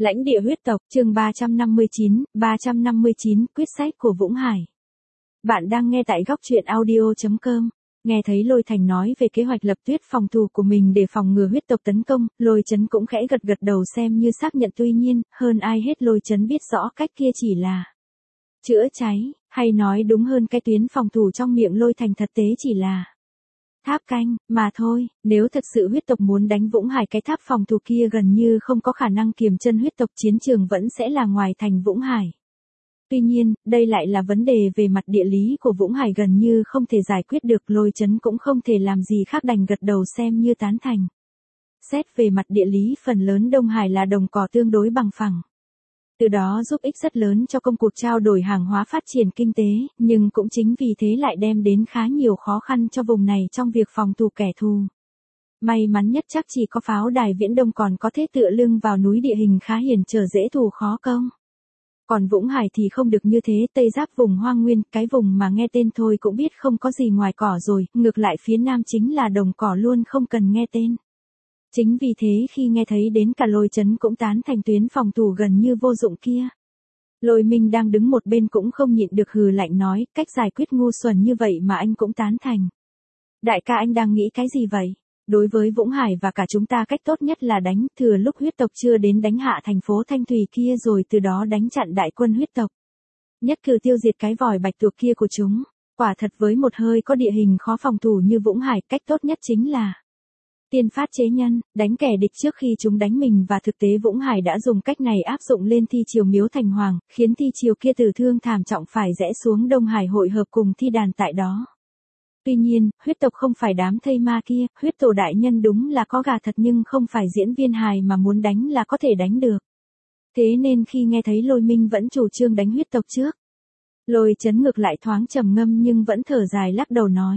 Lãnh địa huyết tộc, chương 359, quyết sách của Vũng Hải. Bạn đang nghe tại góc truyện audio.com. Nghe thấy Lôi Thành nói về kế hoạch lập tuyết phòng thủ của mình để phòng ngừa huyết tộc tấn công, Lôi Chấn cũng khẽ gật gật đầu xem như xác nhận, tuy nhiên, hơn ai hết Lôi Chấn biết rõ cách kia chỉ là chữa cháy, hay nói đúng hơn cái tuyến phòng thủ trong miệng Lôi Thành thật tế chỉ là tháp canh, mà thôi. Nếu thật sự huyết tộc muốn đánh Vũng Hải, cái tháp phòng thủ kia gần như không có khả năng kiềm chân huyết tộc, chiến trường vẫn sẽ là ngoài thành Vũng Hải. Tuy nhiên, đây lại là vấn đề về mặt địa lý của Vũng Hải gần như không thể giải quyết được, Lôi Chấn cũng không thể làm gì khác đành gật đầu xem như tán thành. Xét về mặt địa lý, phần lớn Đông Hải là đồng cỏ tương đối bằng phẳng. Từ đó giúp ích rất lớn cho công cuộc trao đổi hàng hóa, phát triển kinh tế, nhưng cũng chính vì thế lại đem đến khá nhiều khó khăn cho vùng này trong việc phòng thủ kẻ thù. May mắn nhất chắc chỉ có pháo đài Viễn Đông còn có thể tựa lưng vào núi, địa hình khá hiểm trở, dễ thủ khó công. Còn Vũng Hải thì không được như thế, tây giáp vùng hoang nguyên, cái vùng mà nghe tên thôi cũng biết không có gì ngoài cỏ rồi, ngược lại phía nam chính là đồng cỏ luôn không cần nghe tên. Chính vì thế khi nghe thấy đến cả Lôi Chấn cũng tán thành tuyến phòng thủ gần như vô dụng kia. Lôi Minh đang đứng một bên cũng không nhịn được hừ lạnh nói, cách giải quyết ngu xuẩn như vậy mà anh cũng tán thành. Đại ca, anh đang nghĩ cái gì vậy? Đối với Vũng Hải và cả chúng ta, cách tốt nhất là đánh, thừa lúc huyết tộc chưa đến đánh hạ thành phố Thanh Thủy kia, rồi từ đó đánh chặn đại quân huyết tộc. Nhất cử tiêu diệt cái vòi bạch tuộc kia của chúng. Quả thật với một hơi có địa hình khó phòng thủ như Vũng Hải, cách tốt nhất chính là tiên phát chế nhân, đánh kẻ địch trước khi chúng đánh mình, và thực tế Vũng Hải đã dùng cách này áp dụng lên Thi Triều Miếu Thành Hoàng, khiến Thi Triều kia tử thương thảm trọng, phải rẽ xuống Đông Hải hội hợp cùng thi đàn tại đó. Tuy nhiên, huyết tộc không phải đám thây ma kia, huyết tổ đại nhân đúng là có gà thật nhưng không phải diễn viên hài mà muốn đánh là có thể đánh được. Thế nên khi nghe thấy Lôi Minh vẫn chủ trương đánh huyết tộc trước, Lôi Chấn ngược lại thoáng trầm ngâm nhưng vẫn thở dài lắc đầu nói.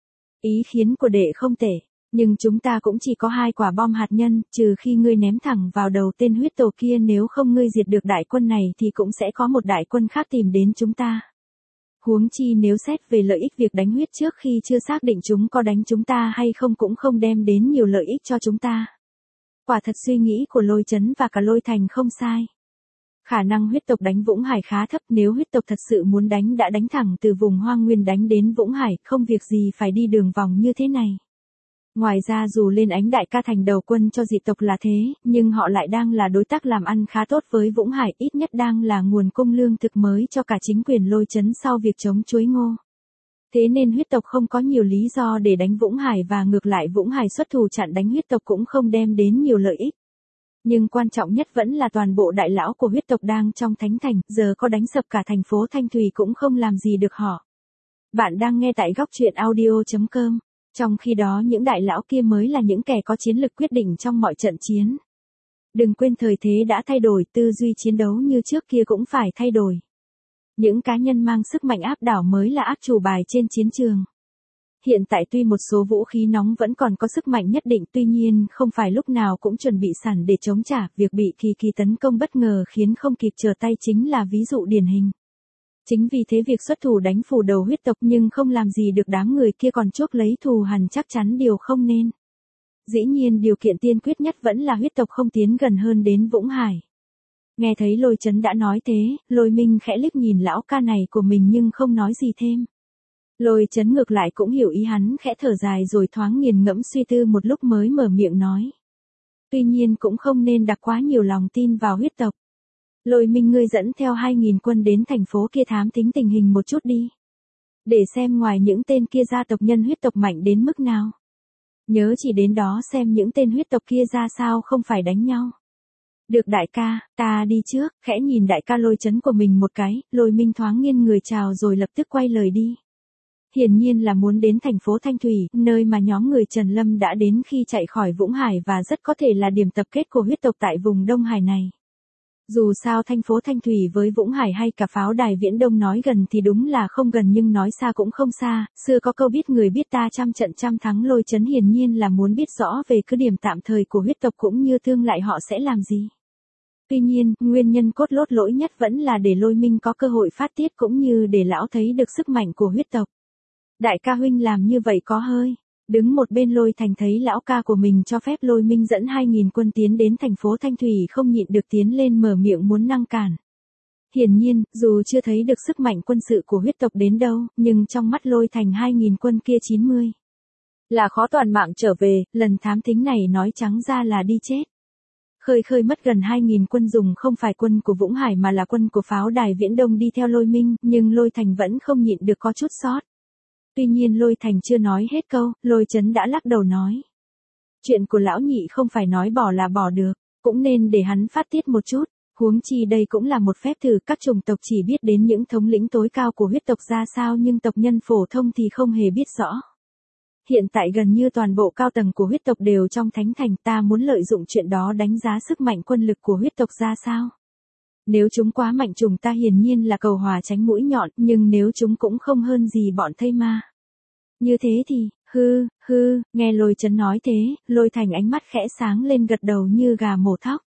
Ý kiến của đệ không tệ. Nhưng chúng ta cũng chỉ có 2 quả bom hạt nhân, trừ khi ngươi ném thẳng vào đầu tên huyết tổ kia, nếu không ngươi diệt được đại quân này thì cũng sẽ có một đại quân khác tìm đến chúng ta. Huống chi nếu xét về lợi ích, việc đánh huyết trước khi chưa xác định chúng có đánh chúng ta hay không cũng không đem đến nhiều lợi ích cho chúng ta. Quả thật suy nghĩ của Lôi Chấn và cả Lôi Thành không sai. Khả năng huyết tộc đánh Vũng Hải khá thấp, nếu huyết tộc thật sự muốn đánh đã đánh thẳng từ vùng hoang nguyên đánh đến Vũng Hải, không việc gì phải đi đường vòng như thế này. Ngoài ra dù lên Ánh Đại ca thành đầu quân cho dị tộc là thế, nhưng họ lại đang là đối tác làm ăn khá tốt với Vũng Hải, ít nhất đang là nguồn cung lương thực mới cho cả chính quyền Lôi Chấn sau việc chống chuối ngô. Thế nên huyết tộc không có nhiều lý do để đánh Vũng Hải, và ngược lại Vũng Hải xuất thủ chặn đánh huyết tộc cũng không đem đến nhiều lợi ích. Nhưng quan trọng nhất vẫn là toàn bộ đại lão của huyết tộc đang trong thánh thành, giờ có đánh sập cả thành phố Thanh Thủy cũng không làm gì được họ. Bạn đang nghe tại góc truyện audio.com. Trong khi đó những đại lão kia mới là những kẻ có chiến lược quyết định trong mọi trận chiến. Đừng quên thời thế đã thay đổi, tư duy chiến đấu như trước kia cũng phải thay đổi. Những cá nhân mang sức mạnh áp đảo mới là ác chủ bài trên chiến trường. Hiện tại tuy một số vũ khí nóng vẫn còn có sức mạnh nhất định, tuy nhiên không phải lúc nào cũng chuẩn bị sẵn để chống trả, việc bị kỳ tấn công bất ngờ khiến không kịp trở tay chính là ví dụ điển hình. Chính vì thế việc xuất thủ đánh phủ đầu huyết tộc nhưng không làm gì được đám người kia, còn chuốc lấy thù hằn chắc chắn điều không nên. Dĩ nhiên điều kiện tiên quyết nhất vẫn là huyết tộc không tiến gần hơn đến Vũng Hải. Nghe thấy Lôi Chấn đã nói thế, Lôi Minh khẽ liếc nhìn lão ca này của mình nhưng không nói gì thêm. Lôi Chấn ngược lại cũng hiểu ý hắn, khẽ thở dài rồi thoáng nghiền ngẫm suy tư một lúc mới mở miệng nói. Tuy nhiên cũng không nên đặt quá nhiều lòng tin vào huyết tộc. Lôi Minh, ngươi dẫn theo 2.000 quân đến thành phố kia thám thính tình hình một chút đi. Để xem ngoài những tên kia ra tộc nhân huyết tộc mạnh đến mức nào. Nhớ chỉ đến đó xem những tên huyết tộc kia ra sao, không phải đánh nhau. Được đại ca, ta đi trước. Khẽ nhìn đại ca Lôi Chấn của mình một cái, Lôi Minh thoáng nghiêng người chào rồi lập tức quay lời đi. Hiển nhiên là muốn đến thành phố Thanh Thủy, nơi mà nhóm người Trần Lâm đã đến khi chạy khỏi Vũng Hải, và rất có thể là điểm tập kết của huyết tộc tại vùng Đông Hải này. Dù sao thành phố Thanh Thủy với Vũng Hải hay cả pháo đài Viễn Đông nói gần thì đúng là không gần, nhưng nói xa cũng không xa, xưa có câu biết người biết ta trăm trận trăm thắng. Lôi Chấn hiển nhiên là muốn biết rõ về cứ điểm tạm thời của huyết tộc cũng như tương lai họ sẽ làm gì. Tuy nhiên, nguyên nhân cốt lõi nhất vẫn là để Lôi Minh có cơ hội phát tiết cũng như để lão thấy được sức mạnh của huyết tộc. Đại ca huynh làm như vậy có hơi Đứng một bên Lôi Thành thấy lão ca của mình cho phép Lôi Minh dẫn 2.000 quân tiến đến thành phố Thanh Thủy không nhịn được tiến lên mở miệng muốn ngăn cản. Hiển nhiên, dù chưa thấy được sức mạnh quân sự của huyết tộc đến đâu, nhưng trong mắt Lôi Thành 2.000 quân kia 90 là khó toàn mạng trở về, lần thám thính này nói trắng ra là đi chết. Khơi khơi mất gần 2.000 quân dùng không phải quân của Vũng Hải mà là quân của pháo đài Viễn Đông đi theo Lôi Minh, nhưng Lôi Thành vẫn không nhịn được có chút sót. Tuy nhiên Lôi Thành chưa nói hết câu, Lôi Chấn đã lắc đầu nói. Chuyện của lão nhị không phải nói bỏ là bỏ được, cũng nên để hắn phát tiết một chút, huống chi đây cũng là một phép thử, các chủng tộc chỉ biết đến những thống lĩnh tối cao của huyết tộc ra sao nhưng tộc nhân phổ thông thì không hề biết rõ. Hiện tại gần như toàn bộ cao tầng của huyết tộc đều trong thánh thành, ta muốn lợi dụng chuyện đó đánh giá sức mạnh quân lực của huyết tộc ra sao. Nếu chúng quá mạnh chúng ta hiển nhiên là cầu hòa tránh mũi nhọn, nhưng nếu chúng cũng không hơn gì bọn thây ma. Như thế thì, nghe Lôi Chấn nói thế, Lôi Thành ánh mắt khẽ sáng lên gật đầu như gà mổ thóc.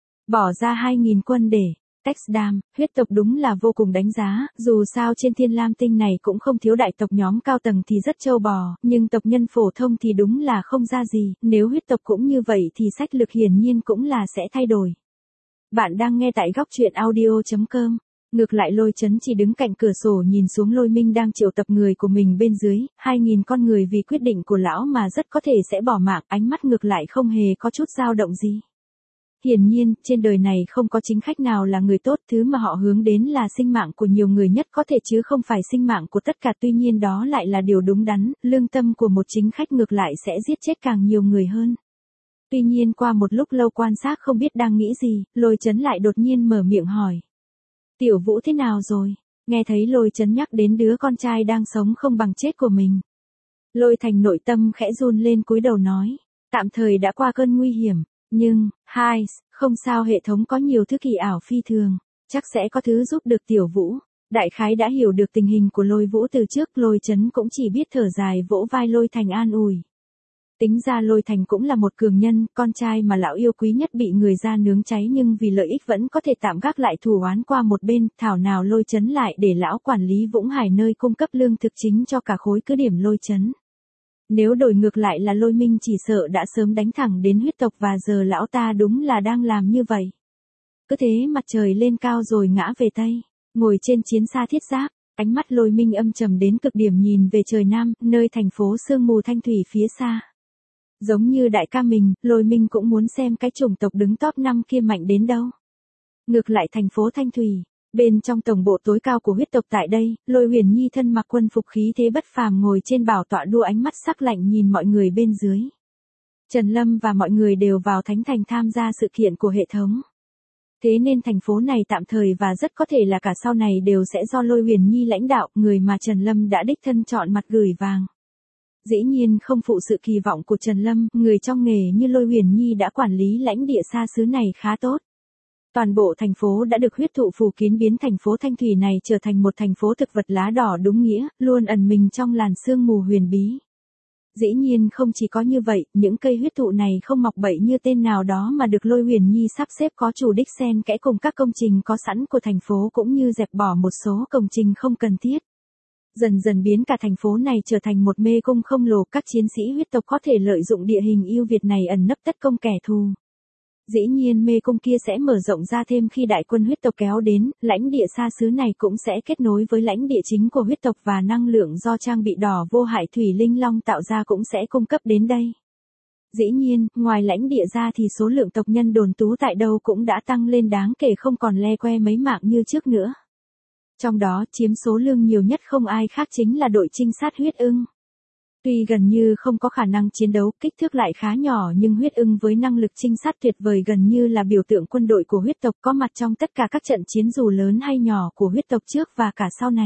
Bỏ ra 2.000 quân để tách đam, huyết tộc đúng là vô cùng đánh giá, dù sao trên Thiên Lam Tinh này cũng không thiếu đại tộc nhóm cao tầng thì rất trâu bò, nhưng tộc nhân phổ thông thì đúng là không ra gì, nếu huyết tộc cũng như vậy thì sách lược hiển nhiên cũng là sẽ thay đổi. Bạn đang nghe tại góc truyện audio.com. Ngược lại Lôi Chấn chỉ đứng cạnh cửa sổ nhìn xuống Lôi Minh đang triệu tập người của mình bên dưới, 2.000 con người vì quyết định của lão mà rất có thể sẽ bỏ mạng, ánh mắt ngược lại không hề có chút dao động gì. Hiển nhiên, trên đời này không có chính khách nào là người tốt, thứ mà họ hướng đến là sinh mạng của nhiều người nhất có thể chứ không phải sinh mạng của tất cả, tuy nhiên đó lại là điều đúng đắn, lương tâm của một chính khách ngược lại sẽ giết chết càng nhiều người hơn. Tuy nhiên qua một lúc lâu quan sát không biết đang nghĩ gì, Lôi Chấn lại đột nhiên mở miệng hỏi. Tiểu Vũ thế nào rồi? Nghe thấy Lôi Chấn nhắc đến đứa con trai đang sống không bằng chết của mình. Lôi Thành nội tâm khẽ run lên cúi đầu nói. Tạm thời đã qua cơn nguy hiểm. Nhưng, không sao, hệ thống có nhiều thứ kỳ ảo phi thường. Chắc sẽ có thứ giúp được Tiểu Vũ. Đại khái đã hiểu được tình hình của Lôi Vũ từ trước, Lôi Chấn cũng chỉ biết thở dài vỗ vai Lôi Thành an ủi. Tính ra Lôi Thành cũng là một cường nhân, con trai mà lão yêu quý nhất bị người ra nướng cháy nhưng vì lợi ích vẫn có thể tạm gác lại thù oán qua một bên, thảo nào Lôi Chấn lại để lão quản lý Vũng Hải nơi cung cấp lương thực chính cho cả khối cứ điểm Lôi Chấn. Nếu đổi ngược lại là Lôi Minh chỉ sợ đã sớm đánh thẳng đến huyết tộc và giờ lão ta đúng là đang làm như vậy. Cứ thế mặt trời lên cao rồi ngã về Tây, ngồi trên chiến xa thiết giáp, ánh mắt Lôi Minh âm trầm đến cực điểm nhìn về trời Nam, nơi thành phố sương mù Thanh Thủy phía xa. Giống như đại ca mình, Lôi Minh cũng muốn xem cái chủng tộc đứng top 5 kia mạnh đến đâu. Ngược lại thành phố Thanh Thủy, bên trong tổng bộ tối cao của huyết tộc tại đây, Lôi Huyền Nhi thân mặc quân phục khí thế bất phàm ngồi trên bảo tọa đua, ánh mắt sắc lạnh nhìn mọi người bên dưới. Trần Lâm và mọi người đều vào thánh thành tham gia sự kiện của hệ thống. Thế nên thành phố này tạm thời và rất có thể là cả sau này đều sẽ do Lôi Huyền Nhi lãnh đạo, người mà Trần Lâm đã đích thân chọn mặt gửi vàng. Dĩ nhiên không phụ sự kỳ vọng của Trần Lâm, người trong nghề như Lôi Huyền Nhi đã quản lý lãnh địa xa xứ này khá tốt. Toàn bộ thành phố đã được huyết thụ phủ kín, biến thành phố Thanh Thủy này trở thành một thành phố thực vật lá đỏ đúng nghĩa, luôn ẩn mình trong làn sương mù huyền bí. Dĩ nhiên không chỉ có như vậy, những cây huyết thụ này không mọc bậy như tên nào đó mà được Lôi Huyền Nhi sắp xếp có chủ đích xen kẽ cùng các công trình có sẵn của thành phố cũng như dẹp bỏ một số công trình không cần thiết. Dần dần biến cả thành phố này trở thành một mê cung không lồ, các chiến sĩ huyết tộc có thể lợi dụng địa hình ưu việt này ẩn nấp tất công kẻ thù. Dĩ nhiên mê cung kia sẽ mở rộng ra thêm khi đại quân huyết tộc kéo đến, lãnh địa xa xứ này cũng sẽ kết nối với lãnh địa chính của huyết tộc và năng lượng do trang bị đỏ vô hại Thủy Linh Long tạo ra cũng sẽ cung cấp đến đây. Dĩ nhiên, ngoài lãnh địa ra thì số lượng tộc nhân đồn trú tại đâu cũng đã tăng lên đáng kể, không còn le que mấy mạng như trước nữa. Trong đó chiếm số lượng nhiều nhất không ai khác chính là đội trinh sát huyết ưng. Tuy gần như không có khả năng chiến đấu, kích thước lại khá nhỏ nhưng huyết ưng với năng lực trinh sát tuyệt vời gần như là biểu tượng quân đội của huyết tộc, có mặt trong tất cả các trận chiến dù lớn hay nhỏ của huyết tộc trước và cả sau này.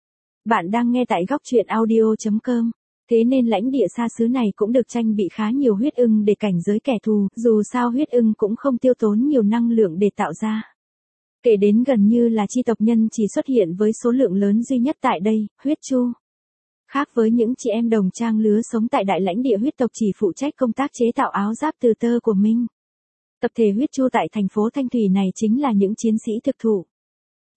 Bạn đang nghe tại góc truyện audio.com. Thế nên lãnh địa xa xứ này cũng được tranh bị khá nhiều huyết ưng để cảnh giới kẻ thù, dù sao huyết ưng cũng không tiêu tốn nhiều năng lượng để tạo ra. Kể đến gần như là chi tộc nhân chỉ xuất hiện với số lượng lớn duy nhất tại đây, huyết chu. Khác với những chị em đồng trang lứa sống tại đại lãnh địa huyết tộc chỉ phụ trách công tác chế tạo áo giáp từ tơ của mình. Tập thể huyết chu tại thành phố Thanh Thủy này chính là những chiến sĩ thực thụ.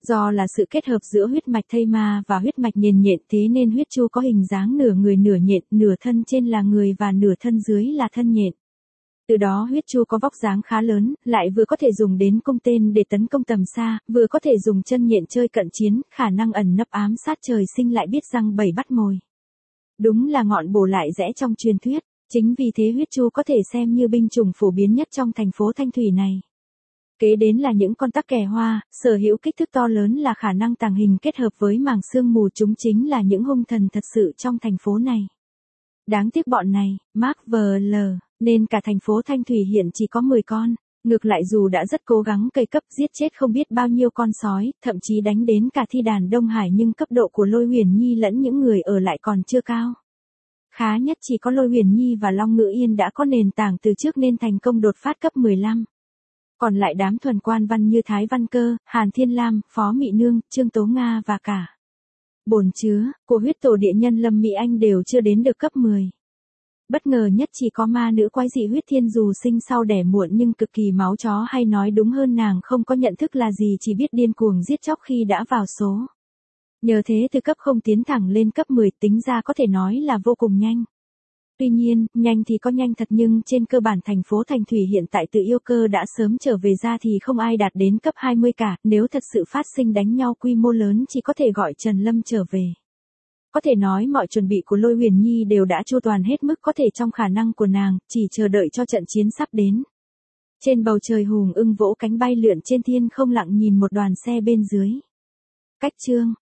Do là sự kết hợp giữa huyết mạch thây ma và huyết mạch nhện nhện, thế nên huyết chu có hình dáng nửa người nửa nhện, nửa thân trên là người và nửa thân dưới là thân nhện. Từ đó huyết chu có vóc dáng khá lớn, lại vừa có thể dùng đến cung tên để tấn công tầm xa, vừa có thể dùng chân nhện chơi cận chiến, khả năng ẩn nấp ám sát trời sinh lại biết răng bầy bắt mồi. Đúng là ngọn bổ lại rẽ trong truyền thuyết, chính vì thế huyết chu có thể xem như binh chủng phổ biến nhất trong thành phố Thanh Thủy này. Kế đến là những con tắc kè hoa, sở hữu kích thước to lớn là khả năng tàng hình kết hợp với màng sương mù, chúng chính là những hung thần thật sự trong thành phố này. Đáng tiếc bọn này, Mark VL, nên cả thành phố Thanh Thủy hiện chỉ có 10 con. Ngược lại dù đã rất cố gắng cây cấp giết chết không biết bao nhiêu con sói, thậm chí đánh đến cả thi đàn Đông Hải, nhưng cấp độ của Lôi Huyền Nhi lẫn những người ở lại còn chưa cao. Khá nhất chỉ có Lôi Huyền Nhi và Long Ngữ Yên đã có nền tảng từ trước nên thành công đột phát cấp 15. Còn lại đám thuần quan văn như Thái Văn Cơ, Hàn Thiên Lam, Phó Mị Nương, Trương Tố Nga và cả bồn chứa của huyết tổ địa nhân Lâm Mỹ Anh đều chưa đến được cấp 10. Bất ngờ nhất chỉ có ma nữ quái dị huyết thiên dù sinh sau đẻ muộn nhưng cực kỳ máu chó, hay nói đúng hơn nàng không có nhận thức là gì, chỉ biết điên cuồng giết chóc khi đã vào số. Nhờ thế từ cấp 0 tiến thẳng lên cấp 10, tính ra có thể nói là vô cùng nhanh. Tuy nhiên, nhanh thì có nhanh thật nhưng trên cơ bản thành phố Thanh Thủy hiện tại tự yêu cơ đã sớm trở về ra thì không ai đạt đến cấp 20 cả, nếu thật sự phát sinh đánh nhau quy mô lớn chỉ có thể gọi Trần Lâm trở về. Có thể nói mọi chuẩn bị của Lôi Huyền Nhi đều đã chu toàn hết mức có thể trong khả năng của nàng, chỉ chờ đợi cho trận chiến sắp đến. Trên bầu trời hùng ưng vỗ cánh bay lượn trên thiên không, lặng nhìn một đoàn xe bên dưới. Cách chương